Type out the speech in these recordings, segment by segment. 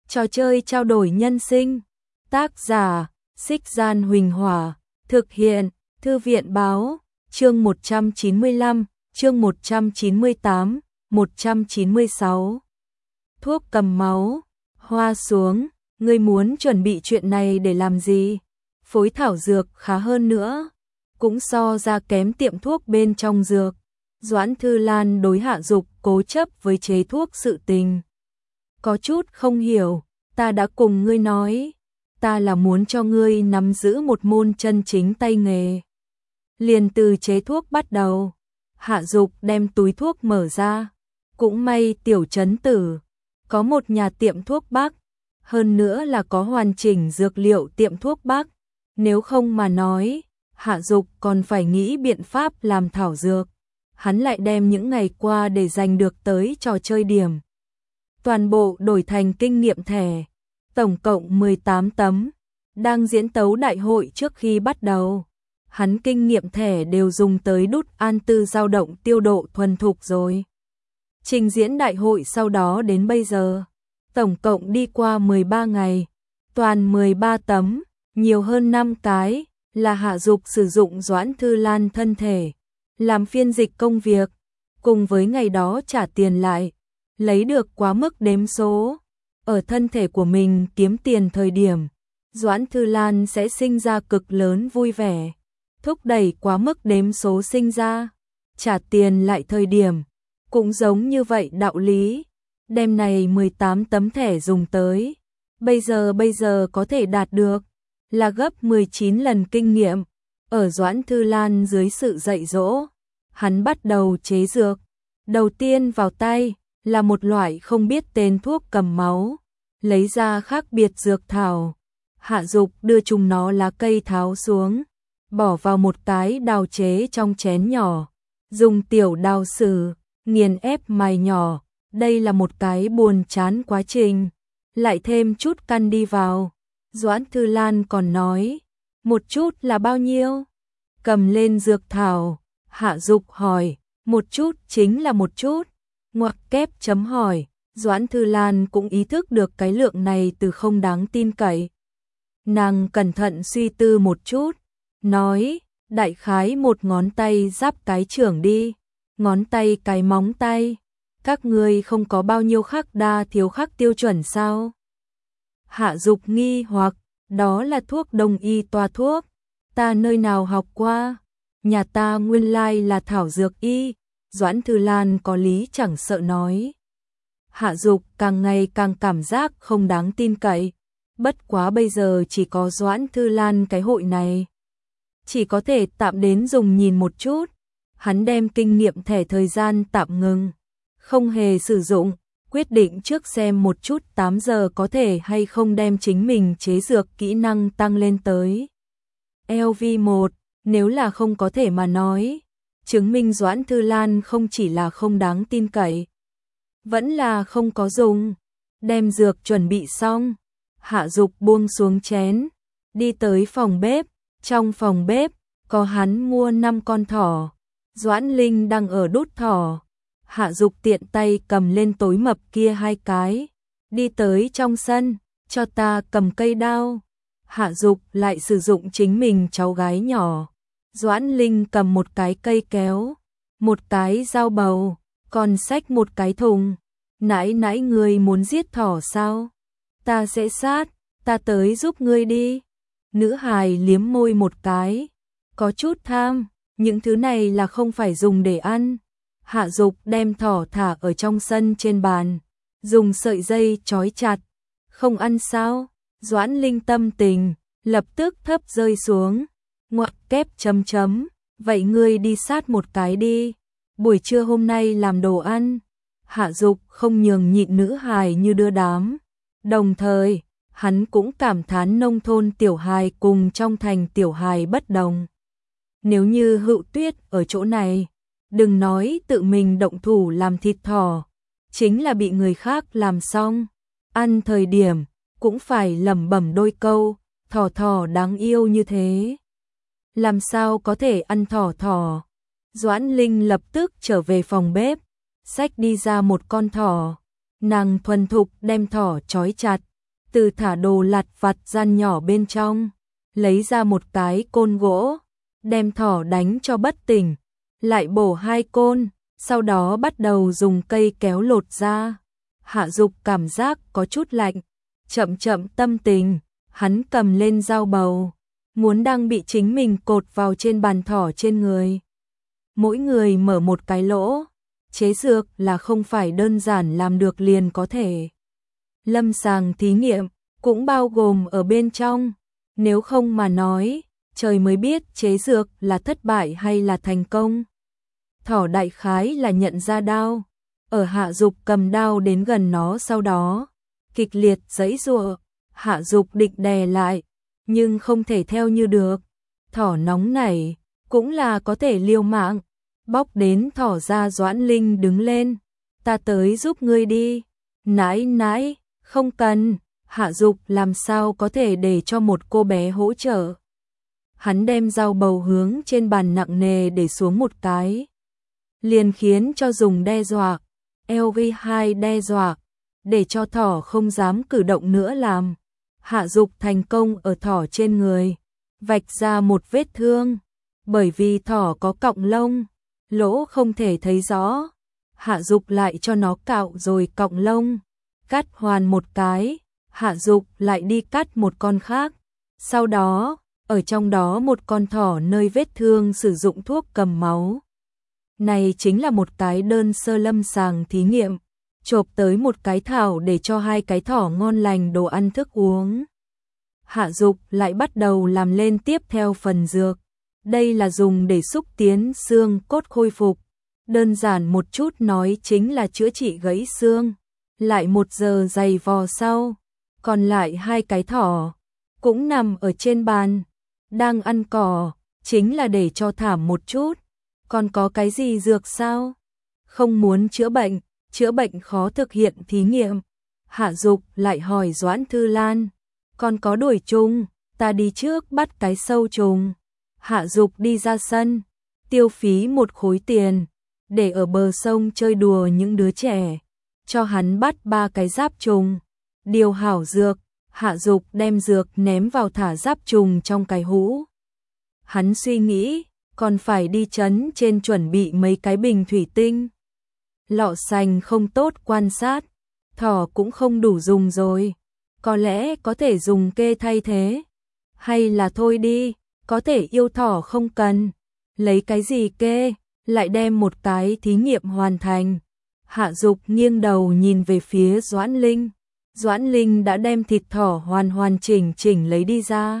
Trò chơi trao đổi nhân sinh. Tác giả: Xích Gian Huỳnh Hỏa. Thực hiện: Thư viện Báo. Chương 195, chương 198, 196. Thuốc cầm máu. Hoa xuống, ngươi muốn chuẩn bị chuyện này để làm gì? Phối thảo dược khá hơn nữa, cũng so ra kém tiệm thuốc bên trong dược. Doãn Thư Lan đối Hạ Dục cố chấp với chế thuốc sự tình. Có chút không hiểu, ta đã cùng ngươi nói, ta là muốn cho ngươi nắm giữ một môn chân chính tay nghề. Liền từ chế thuốc bắt đầu. Hạ Dục đem túi thuốc mở ra. Cũng may tiểu trấn tử có một nhà tiệm thuốc Bắc, hơn nữa là có hoàn chỉnh dược liệu tiệm thuốc Bắc. Nếu không mà nói, Hạ Dục còn phải nghĩ biện pháp làm thảo dược. Hắn lại đem những ngày qua để giành được tới trò chơi điểm toàn bộ đổi thành kinh nghiệm thẻ, tổng cộng 18 tấm. Đang diễn tấu đại hội trước khi bắt đầu, hắn kinh nghiệm thẻ đều dùng tới đút an tư dao động tiêu độ thuần thục rồi. Trình diễn đại hội sau đó đến bây giờ, tổng cộng đi qua 13 ngày, toàn 13 tấm, nhiều hơn 5 cái, là Hạ Dục sử dụng Doãn Thư Lan thân thể làm phiên dịch công việc, cùng với ngày đó trả tiền lại, lấy được quá mức đếm số. Ở thân thể của mình kiếm tiền thời điểm, Doãn Thư Lan sẽ sinh ra cực lớn vui vẻ, thúc đẩy quá mức đếm số sinh ra, trả tiền lại thời điểm, cũng giống như vậy đạo lý. Đêm này 18 tấm thẻ dùng tới, bây giờ có thể đạt được là gấp 19 lần kinh nghiệm. Ở Doãn Thư Lan dưới sự dạy dỗ, hắn bắt đầu chế dược. Đầu tiên vào tay là một loại không biết tên thuốc cầm máu, lấy ra khác biệt dược thảo. Hạ Dục đưa chúng nó lá cây tháo xuống, bỏ vào một cái đào chế trong chén nhỏ, dùng tiểu đào sử nghiền ép mài nhỏ. Đây là một cái buồn chán quá trình, lại thêm chút căn đi vào. Doãn Thư Lan còn nói, một chút là bao nhiêu? Cầm lên dược thảo, Hạ Dục hỏi, một chút chính là một chút. Ngoặc kép chấm hỏi, Doãn Thư Lan cũng ý thức được cái lượng này từ không đáng tin cậy. Nàng cẩn thận suy tư một chút, nói, đại khái một ngón tay giáp cái trưởng đi, ngón tay cái móng tay. Các ngươi không có bao nhiêu khắc đa thiếu khắc tiêu chuẩn sao? Hạ Dục nghi hoặc, đó là thuốc đông y toa thuốc, ta nơi nào học qua, nhà ta nguyên lai là thảo dược y. Doãn Thư Lan có lý chẳng sợ nói. Hạ Dục càng ngày càng cảm giác không đáng tin cậy, bất quá bây giờ chỉ có Doãn Thư Lan cái hội này, chỉ có thể tạm đến dùng nhìn một chút. Hắn đem kinh nghiệm thẻ thời gian tạm ngừng, không hề sử dụng, quyết định trước xem một chút 8 giờ có thể hay không đem chính mình chế dược kỹ năng tăng lên tới LV1, nếu là không có thể mà nói, chứng minh Doãn Thư Lan không chỉ là không đáng tin cậy, vẫn là không có dùng. Đem dược chuẩn bị xong, Hạ Dục buông xuống chén, đi tới phòng bếp. Trong phòng bếp, có hắn mua 5 con thỏ, Doãn Linh đang ở đút thỏ. Hạ Dục tiện tay cầm lên tối mập kia 2 cái, đi tới trong sân, cho ta cầm cây đao. Hạ Dục lại sử dụng chính mình cháu gái nhỏ. Doãn Linh cầm một cái cây kéo, một cái dao bầu, còn xách một cái thùng. Nãy nãy ngươi muốn giết thỏ sao? Ta sẽ sát, ta tới giúp ngươi đi. Nữ hài liếm môi một cái, có chút tham, những thứ này là không phải dùng để ăn. Hạ Dục đem thỏ thả ở trong sân trên bàn, dùng sợi dây trói chặt. Không ăn sao? Doãn Linh tâm tình lập tức thấp rơi xuống. Ngoặc kép chấm chấm, vậy ngươi đi sát một cái đi, buổi trưa hôm nay làm đồ ăn. Hạ Dục không nhường nhịn nữ hài như đưa đám, đồng thời hắn cũng cảm thán nông thôn tiểu hài cùng trong thành tiểu hài bất đồng. Nếu như Hữu Tuyết ở chỗ này, đừng nói tự mình động thủ làm thịt thỏ, chính là bị người khác làm xong, ăn thời điểm cũng phải lẩm bẩm đôi câu, thỏ thỏ đáng yêu như thế, làm sao có thể ăn thỏ thỏ. Doãn Linh lập tức trở về phòng bếp, xách đi ra một con thỏ, nàng thuần thục đem thỏ trói chặt, từ thả đồ lặt vặt gian nhỏ bên trong, lấy ra một cái côn gỗ, đem thỏ đánh cho bất tỉnh, lại bổ 2 côn, sau đó bắt đầu dùng cây kéo lột ra. Hạ Dục cảm giác có chút lạnh, chậm chậm tâm tình, hắn cầm lên dao bầu, muốn đang bị chính mình cột vào trên bàn thỏ trên người. Mỗi người mở một cái lỗ, chế dược là không phải đơn giản làm được liền có thể. Lâm sàng thí nghiệm cũng bao gồm ở bên trong, nếu không mà nói, trời mới biết chế dược là thất bại hay là thành công. Thỏ đại khái là nhận ra đao, ở Hạ Dục cầm đao đến gần nó sau đó, kịch liệt giãy giụa, Hạ Dục định đè lại, nhưng không thể theo như được. Thỏ nóng nảy, cũng là có thể liều mạng, bóc đến thỏ ra. Doãn Linh đứng lên, ta tới giúp ngươi đi. Nãi nãi, không cần, Hạ Dục làm sao có thể để cho một cô bé hỗ trợ. Hắn đem dao bầu hướng trên bàn nặng nề để xuống một cái, liền khiến cho dùng đe dọa, LV2 đe dọa, để cho thỏ không dám cử động nữa làm. Hạ Dục thành công ở thỏ trên người, vạch ra một vết thương, bởi vì thỏ có cọng lông, lỗ không thể thấy rõ. Hạ Dục lại cho nó cạo rồi cọng lông, cắt hoàn một cái, Hạ Dục lại đi cắt một con khác, sau đó, ở trong đó một con thỏ nơi vết thương sử dụng thuốc cầm máu. Này chính là một cái đơn sơ lâm sàng thí nghiệm, chộp tới một cái thảo để cho 2 cái thỏ ngon lành đồ ăn thức uống. Hạ Dục lại bắt đầu làm lên tiếp theo phần dược, đây là dùng để xúc tiến xương cốt khôi phục, đơn giản một chút nói chính là chữa trị gãy xương. Lại 1 giờ giày vò sau, còn lại 2 cái thỏ cũng nằm ở trên bàn, đang ăn cỏ, chính là để cho thảm một chút. Còn có cái gì dược sao? Không muốn chữa bệnh khó thực hiện thí nghiệm. Hạ Dục lại hỏi Doãn Thư Lan, còn có đuổi trùng, ta đi trước bắt cái sâu trùng. Hạ Dục đi ra sân, tiêu phí 1 khối tiền, để ở bờ sông chơi đùa những đứa trẻ, cho hắn bắt 3 cái giáp trùng. Điều hảo dược, Hạ Dục đem dược ném vào thả giáp trùng trong cái hũ. Hắn suy nghĩ, còn phải đi trấn trên chuẩn bị mấy cái bình thủy tinh. Lọ sành không tốt quan sát, thỏ cũng không đủ dùng rồi, có lẽ có thể dùng kê thay thế. Hay là thôi đi, có thể yêu thỏ không cần, lấy cái gì kê, lại đem một cái thí nghiệm hoàn thành. Hạ Dục nghiêng đầu nhìn về phía Doãn Linh. Doãn Linh đã đem thịt thỏ hoàn chỉnh lấy đi ra.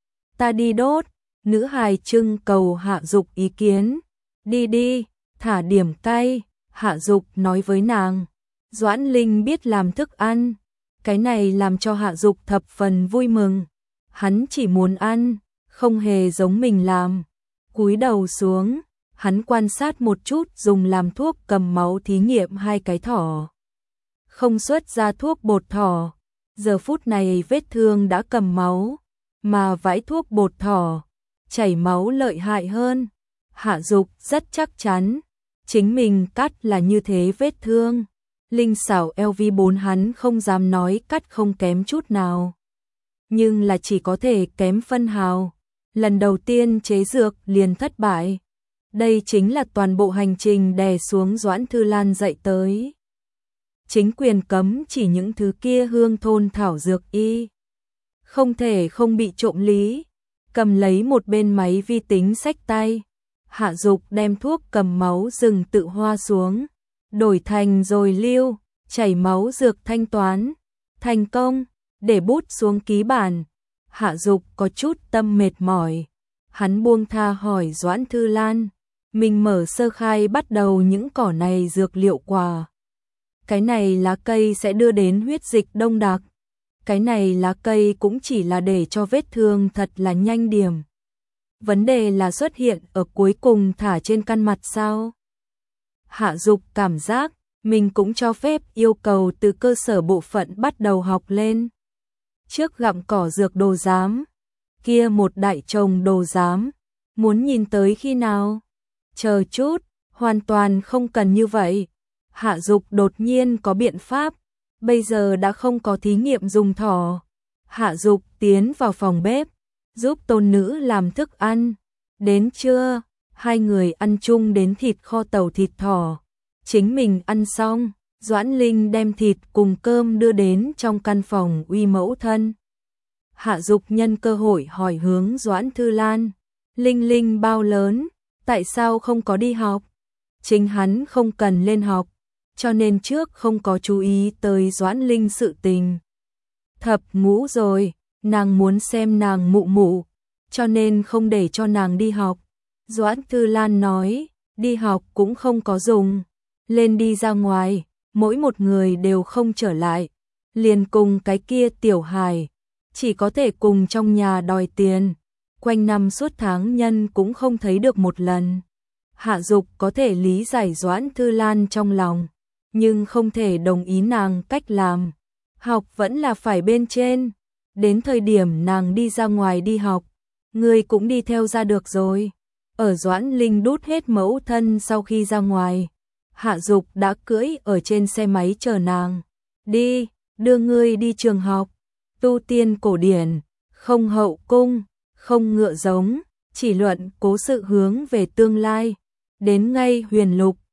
Ta đi đốt, nữ hài trưng cầu Hạ Dục ý kiến. Đi, thả điểm cay, Hạ Dục nói với nàng. Doãn Linh biết làm thức ăn, cái này làm cho Hạ Dục thập phần vui mừng. Hắn chỉ muốn ăn, không hề giống mình làm. Cúi đầu xuống, hắn quan sát một chút dùng làm thuốc cầm máu thí nghiệm 2 cái thỏ. Không xuất ra thuốc bột thỏ, giờ phút này vết thương đã cầm máu, mà vãi thuốc bột thỏ, chảy máu lợi hại hơn. Hạ Dục rất chắc chắn, chính mình cắt là như thế vết thương. Linh xảo LV4 hắn không dám nói cắt không kém chút nào, nhưng là chỉ có thể kém phân hào. Lần đầu tiên chế dược liền thất bại. Đây chính là toàn bộ hành trình đè xuống Doãn Thư Lan dạy tới. Chính quyền cấm chỉ những thứ kia hương thôn thảo dược y, không thể không bị trộm lý. Cầm lấy một bên máy vi tính xách tay, Hạ Dục đem thuốc cầm máu rừng tự hoa xuống, đổi thành rồi lưu, chảy máu dược thanh toán. Thành công, để bút xuống ký bản. Hạ Dục có chút tâm mệt mỏi, hắn buông tha hỏi Doãn Thư Lan, mình mở sơ khai bắt đầu những cỏ này dược liệu quả. Cái này lá cây sẽ đưa đến huyết dịch đông đặc. Cái này lá cây cũng chỉ là để cho vết thương thật là nhanh điểm. Vấn đề là xuất hiện ở cuối cùng thả trên căn mặt sao? Hạ Dục cảm giác mình cũng cho phép yêu cầu từ cơ sở bộ phận bắt đầu học lên. Trước gặm cỏ dược đồ giám, kia một đại chồng đồ giám, muốn nhìn tới khi nào? Chờ chút, hoàn toàn không cần như vậy. Hạ Dục đột nhiên có biện pháp, bây giờ đã không có thí nghiệm dùng thỏ. Hạ Dục tiến vào phòng bếp, giúp tôn nữ làm thức ăn. Đến trưa, hai người ăn chung đến thịt kho tàu thịt thỏ. Chính mình ăn xong, Doãn Linh đem thịt cùng cơm đưa đến trong căn phòng uy mẫu thân. Hạ Dục nhân cơ hội hỏi hướng Doãn Thư Lan, Linh Linh bao lớn, tại sao không có đi học? Chính hắn không cần lên học, cho nên trước không có chú ý tới Doãn Linh sự tình. Thập ngũ rồi, nàng muốn xem nàng mụ mụ, cho nên không để cho nàng đi học. Doãn Thư Lan nói, đi học cũng không có dùng, lên đi ra ngoài, mỗi một người đều không trở lại, liền cùng cái kia tiểu hài, chỉ có thể cùng trong nhà đòi tiền, quanh năm suốt tháng nhân cũng không thấy được một lần. Hạ Dục có thể lý giải Doãn Thư Lan trong lòng, nhưng không thể đồng ý nàng cách làm. Học vẫn là phải bên trên, đến thời điểm nàng đi ra ngoài đi học, người cũng đi theo ra được rồi. Ở Doãn Linh đút hết mẫu thân sau khi ra ngoài, Hạ Dục đã cưỡi ở trên xe máy chờ nàng. Đi, đưa ngươi đi trường học, tu tiên cổ điển, không hậu cung, không ngựa giống, chỉ luận cố sự hướng về tương lai. Đến ngay Huyền Lục,